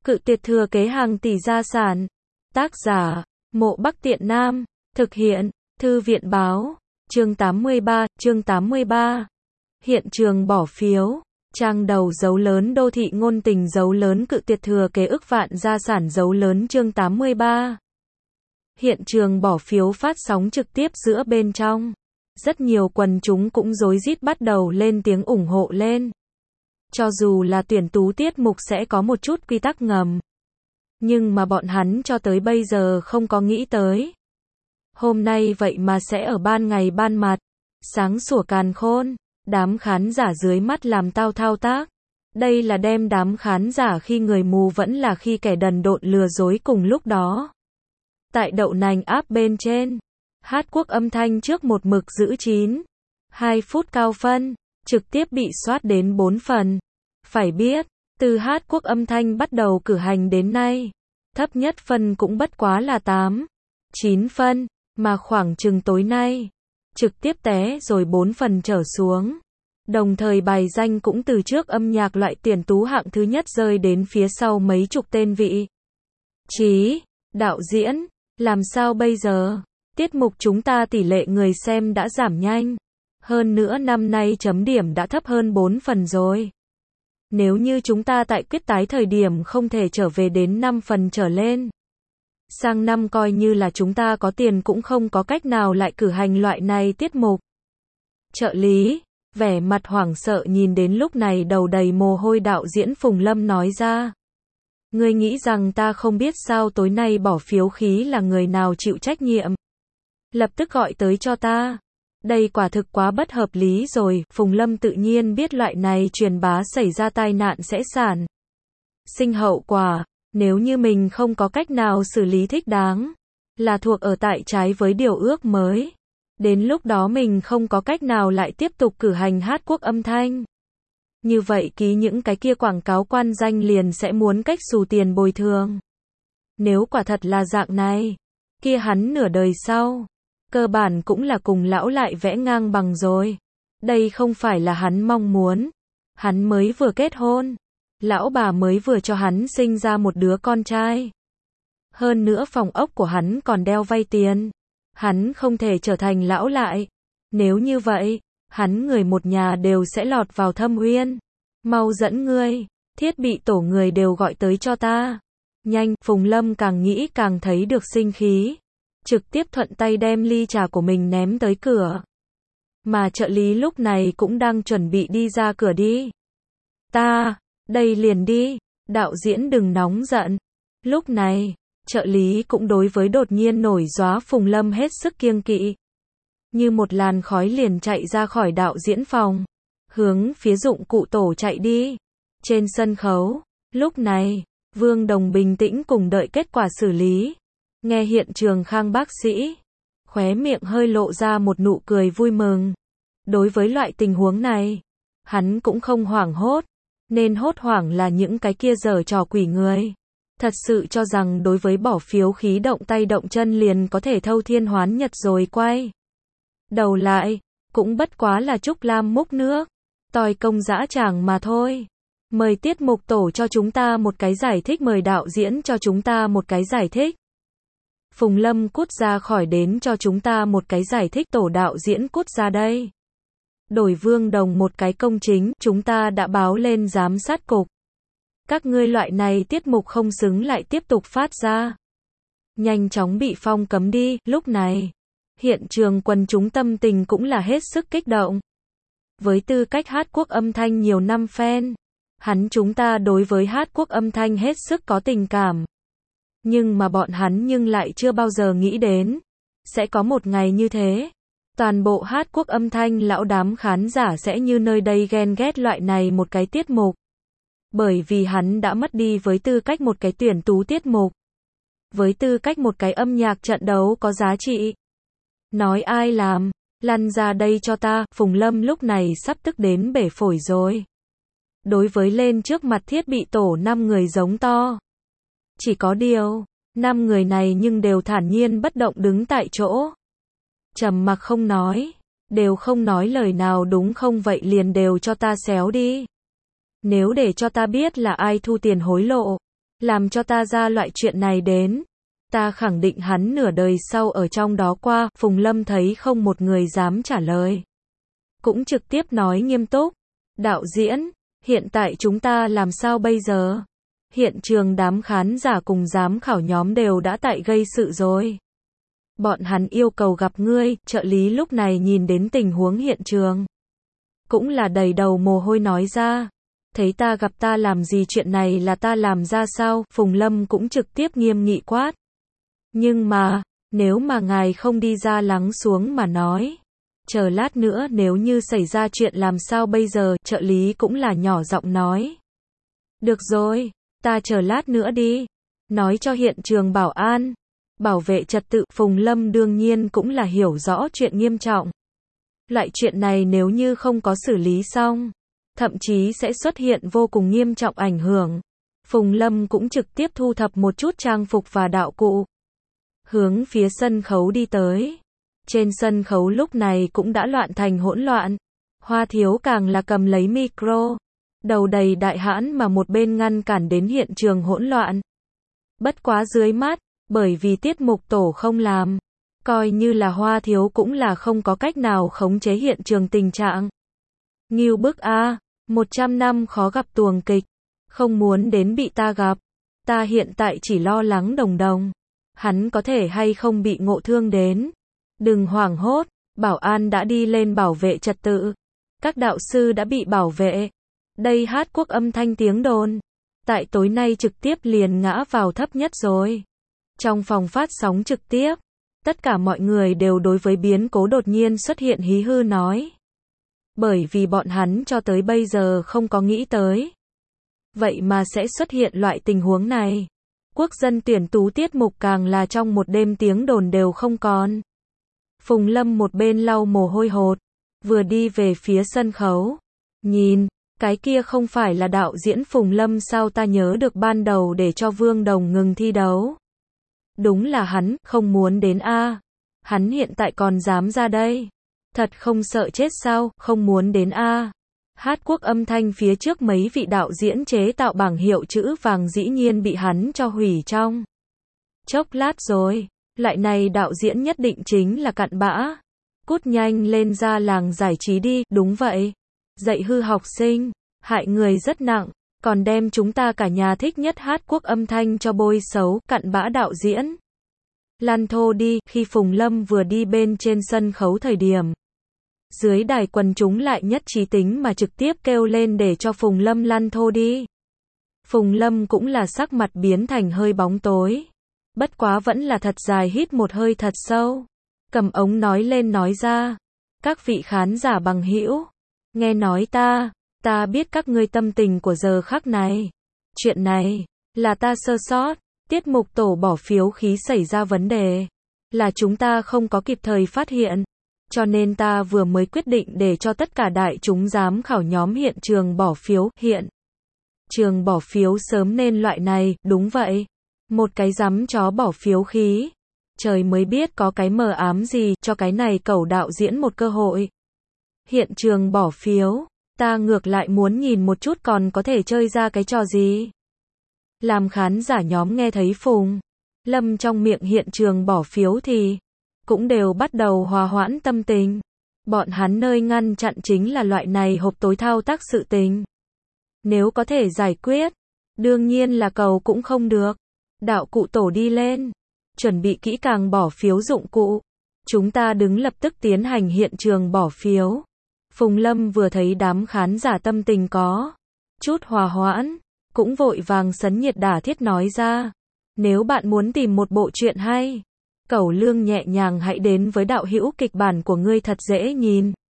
Cự tuyệt thừa kế hàng tỷ gia sản. Tác giả, Mộ Bắc Tiện Nam. Thực hiện, Thư viện báo. Chương 83. Hiện trường bỏ phiếu. Trang đầu dấu lớn đô thị ngôn tình dấu lớn cự tuyệt thừa kế ức vạn gia sản dấu lớn chương 83. Hiện trường bỏ phiếu phát sóng trực tiếp giữa bên trong. Rất nhiều quần chúng cũng rối rít bắt đầu lên tiếng ủng hộ lên. Cho dù là tuyển tú tiết mục sẽ có một chút quy tắc ngầm. Nhưng mà bọn hắn cho tới bây giờ không có nghĩ tới. Hôm nay vậy mà sẽ ở ban ngày ban mặt. Sáng sủa càn khôn. Đám khán giả dưới mắt làm tao thao tác. Đây là đem đám khán giả khi người mù vẫn là khi kẻ đần độn lừa dối cùng lúc đó. Tại đậu nành áp bên trên. Hát Quốc âm thanh trước một mực giữ 2 phút cao phân. Trực tiếp bị soát đến 4 phần. Phải biết, từ Hát Quốc âm thanh bắt đầu cử hành đến nay. Thấp nhất phân cũng bất quá là 9 phân. Mà khoảng chừng tối nay. Trực tiếp té rồi 4 phần trở xuống. Đồng thời bài danh cũng từ trước âm nhạc loại tuyển tú hạng thứ nhất rơi đến phía sau mấy chục tên vị trí, đạo diễn, làm sao bây giờ? Tiết mục chúng ta tỷ lệ người xem đã giảm nhanh. Hơn nữa năm nay chấm điểm đã thấp hơn 4 phần rồi. Nếu như chúng ta tại quyết tái thời điểm không thể trở về đến 5 phần trở lên. Sang năm coi như là chúng ta có tiền cũng không có cách nào lại cử hành loại này tiết mục. Trợ lý, vẻ mặt hoảng sợ nhìn đến lúc này đầu đầy mồ hôi đạo diễn Phùng Lâm nói ra. Ngươi nghĩ rằng ta không biết sao tối nay bỏ phiếu khí là người nào chịu trách nhiệm. Lập tức gọi tới cho ta. Đây quả thực quá bất hợp lý rồi. Phùng Lâm tự nhiên biết loại này truyền bá xảy ra tai nạn sẽ sản sinh hậu quả. Nếu như mình không có cách nào xử lý thích đáng, là thuộc ở tại trái với điều ước mới. Đến lúc đó mình không có cách nào lại tiếp tục cử hành Hát Quốc âm thanh. Như vậy ký những cái kia quảng cáo quan danh liền sẽ muốn cách xù tiền bồi thường. Nếu quả thật là dạng này, kia hắn nửa đời sau, cơ bản cũng là cùng lão lại vẽ ngang bằng rồi. Đây không phải là hắn mong muốn. Hắn mới vừa kết hôn. Lão bà mới vừa cho hắn sinh ra một đứa con trai. Hơn nữa phòng ốc của hắn còn đeo vay tiền. Hắn không thể trở thành lão lại. Nếu như vậy, hắn người một nhà đều sẽ lọt vào thâm uyên. Mau dẫn ngươi, thiết bị tổ người đều gọi tới cho ta. Nhanh, Phùng Lâm càng nghĩ càng thấy được sinh khí. Trực tiếp thuận tay đem ly trà của mình ném tới cửa. Mà trợ lý lúc này cũng đang chuẩn bị đi ra cửa đi. Đây liền đi, đạo diễn đừng nóng giận. Lúc này, trợ lý cũng đối với đột nhiên nổi gióa Phùng Lâm hết sức kiêng kỵ. Như một làn khói liền chạy ra khỏi đạo diễn phòng. Hướng phía dụng cụ tổ chạy đi. Trên sân khấu, lúc này, Vương Đồng bình tĩnh cùng đợi kết quả xử lý. Nghe hiện trường Khang bác sĩ. Khóe miệng hơi lộ ra một nụ cười vui mừng. Đối với loại tình huống này, hắn cũng không hoảng hốt. Nên hốt hoảng là những cái kia giở trò quỷ người. Thật sự cho rằng đối với bỏ phiếu khí động tay động chân liền có thể thâu thiên hoán nhật rồi quay đầu lại, cũng bất quá là Trúc Lam múc nước, tòi công dã tràng mà thôi. Mời tiết mục tổ cho chúng ta một cái giải thích, mời đạo diễn cho chúng ta một cái giải thích. Phùng Lâm cút ra khỏi đến cho chúng ta một cái giải thích, tổ đạo diễn cút ra đây. Đổi Vương Đồng một cái công chính, chúng ta đã báo lên giám sát cục. Các ngươi loại này tiết mục không xứng lại tiếp tục phát ra. Nhanh chóng bị phong cấm đi, lúc này. Hiện trường quần chúng tâm tình cũng là hết sức kích động. Với tư cách Hát Quốc âm thanh nhiều năm fan, chúng ta đối với Hát Quốc âm thanh hết sức có tình cảm. Nhưng mà bọn hắn lại chưa bao giờ nghĩ đến, sẽ có một ngày như thế. Toàn bộ Hát Quốc âm thanh lão đám khán giả sẽ như nơi đây ghen ghét loại này một cái tiết mục. Bởi vì hắn đã mất đi với tư cách một cái tuyển tú tiết mục. Với tư cách một cái âm nhạc trận đấu có giá trị. Nói ai làm, lăn ra đây cho ta, Phùng Lâm lúc này sắp tức đến bể phổi rồi. Đối với lên trước mặt thiết bị tổ 5 người giống to. Chỉ có điều, 5 người này nhưng đều thản nhiên bất động đứng tại chỗ. Trầm mặc không nói, đều không nói lời nào, đúng không? Vậy liền đều cho ta xéo đi. Nếu để cho ta biết là ai thu tiền hối lộ, làm cho ta ra loại chuyện này đến. Ta khẳng định hắn nửa đời sau ở trong đó qua. Phùng Lâm thấy không một người dám trả lời. Cũng trực tiếp nói nghiêm túc. Đạo diễn, hiện tại chúng ta làm sao bây giờ? Hiện trường đám khán giả cùng giám khảo nhóm đều đã tại gây sự rồi. Bọn hắn yêu cầu gặp ngươi. Trợ lý lúc này nhìn đến tình huống hiện trường, cũng là đầy đầu mồ hôi nói ra. Thấy ta gặp ta làm gì, chuyện này là ta làm ra sao? Phùng Lâm cũng trực tiếp nghiêm nghị quát. Nhưng mà, nếu mà ngài không đi ra lắng xuống mà nói, chờ lát nữa nếu như xảy ra chuyện làm sao bây giờ? Trợ lý cũng là nhỏ giọng nói. Được rồi, ta chờ lát nữa đi. Nói cho hiện trường bảo an, bảo vệ trật tự. Phùng Lâm đương nhiên cũng là hiểu rõ chuyện nghiêm trọng. Loại chuyện này nếu như không có xử lý xong, thậm chí sẽ xuất hiện vô cùng nghiêm trọng ảnh hưởng. Phùng Lâm cũng trực tiếp thu thập một chút trang phục và đạo cụ, hướng phía sân khấu đi tới. Trên sân khấu lúc này cũng đã loạn thành hỗn loạn. Hoa Thiếu càng là cầm lấy micro, đầu đầy đại hãn mà một bên ngăn cản đến hiện trường hỗn loạn. Bất quá dưới mắt, bởi vì tiết mục tổ không làm, coi như là Hoa Thiếu cũng là không có cách nào khống chế hiện trường tình trạng. Ngưu bức a, 100 năm khó gặp tuồng kịch, không muốn đến bị ta gặp. Ta hiện tại chỉ lo lắng Đồng Đồng, hắn có thể hay không bị ngộ thương đến. Đừng hoảng hốt, bảo an đã đi lên bảo vệ trật tự. Các đạo sư đã bị bảo vệ. Đây Hát Quốc Âm Thanh tiếng đồn, tại tối nay trực tiếp liền ngã vào thấp nhất rồi. Trong phòng phát sóng trực tiếp, tất cả mọi người đều đối với biến cố đột nhiên xuất hiện hí hư nói. Bởi vì bọn hắn cho tới bây giờ không có nghĩ tới. Vậy mà sẽ xuất hiện loại tình huống này. Quốc dân tuyển tú tiết mục càng là trong một đêm tiếng đồn đều không còn. Phùng Lâm một bên lau mồ hôi hột, vừa đi về phía sân khấu. Nhìn, cái kia không phải là đạo diễn Phùng Lâm sao? Ta nhớ được ban đầu để cho Vương Đồng ngừng thi đấu. Đúng là hắn, không muốn đến a. Hắn hiện tại còn dám ra đây. Thật không sợ chết sao? Không muốn đến a. Hát Quốc Âm Thanh phía trước mấy vị đạo diễn chế tạo bảng hiệu chữ vàng dĩ nhiên bị hắn cho hủy trong chốc lát rồi. Loại này đạo diễn nhất định chính là cặn bã. Cút nhanh lên ra làng giải trí đi. Đúng vậy. Dạy hư học sinh, hại người rất nặng, còn đem chúng ta cả nhà thích nhất Hát Quốc Âm Thanh cho bôi xấu. Cặn bã đạo diễn. Lăn thô đi. Khi Phùng Lâm vừa đi bên trên sân khấu thời điểm, dưới đài quần chúng lại nhất trí tính mà trực tiếp kêu lên để cho Phùng Lâm lăn thô đi. Phùng Lâm cũng là sắc mặt biến thành hơi bóng tối. Bất quá vẫn là thật dài hít một hơi thật sâu. Cầm ống nói lên nói ra. Các vị khán giả bằng hữu, nghe nói ta biết các ngươi tâm tình của giờ khắc này. Chuyện này, là ta sơ sót. Tiết mục tổ bỏ phiếu khí xảy ra vấn đề. Là chúng ta không có kịp thời phát hiện. Cho nên ta vừa mới quyết định để cho tất cả đại chúng giám khảo nhóm hiện trường bỏ phiếu. Hiện trường bỏ phiếu sớm nên loại này, đúng vậy. Một cái dám chó bỏ phiếu khí. Trời mới biết có cái mờ ám gì, cho cái này cẩu đạo diễn một cơ hội. Hiện trường bỏ phiếu, ta ngược lại muốn nhìn một chút còn có thể chơi ra cái trò gì. Làm khán giả nhóm nghe thấy Phùng Lâm trong miệng hiện trường bỏ phiếu thì cũng đều bắt đầu hòa hoãn tâm tình. Bọn hắn nơi ngăn chặn chính là loại này hộp tối thao tác sự tình. Nếu có thể giải quyết, đương nhiên là cầu cũng không được. Đạo cụ tổ đi lên, chuẩn bị kỹ càng bỏ phiếu dụng cụ. Chúng ta đứng lập tức tiến hành hiện trường bỏ phiếu. Phùng Lâm vừa thấy đám khán giả tâm tình có chút hòa hoãn, cũng vội vàng sấn nhiệt đả thiết nói ra. Nếu bạn muốn tìm một bộ truyện hay, Cẩu Lương nhẹ nhàng hãy đến với đạo hữu kịch bản của ngươi thật dễ nhìn.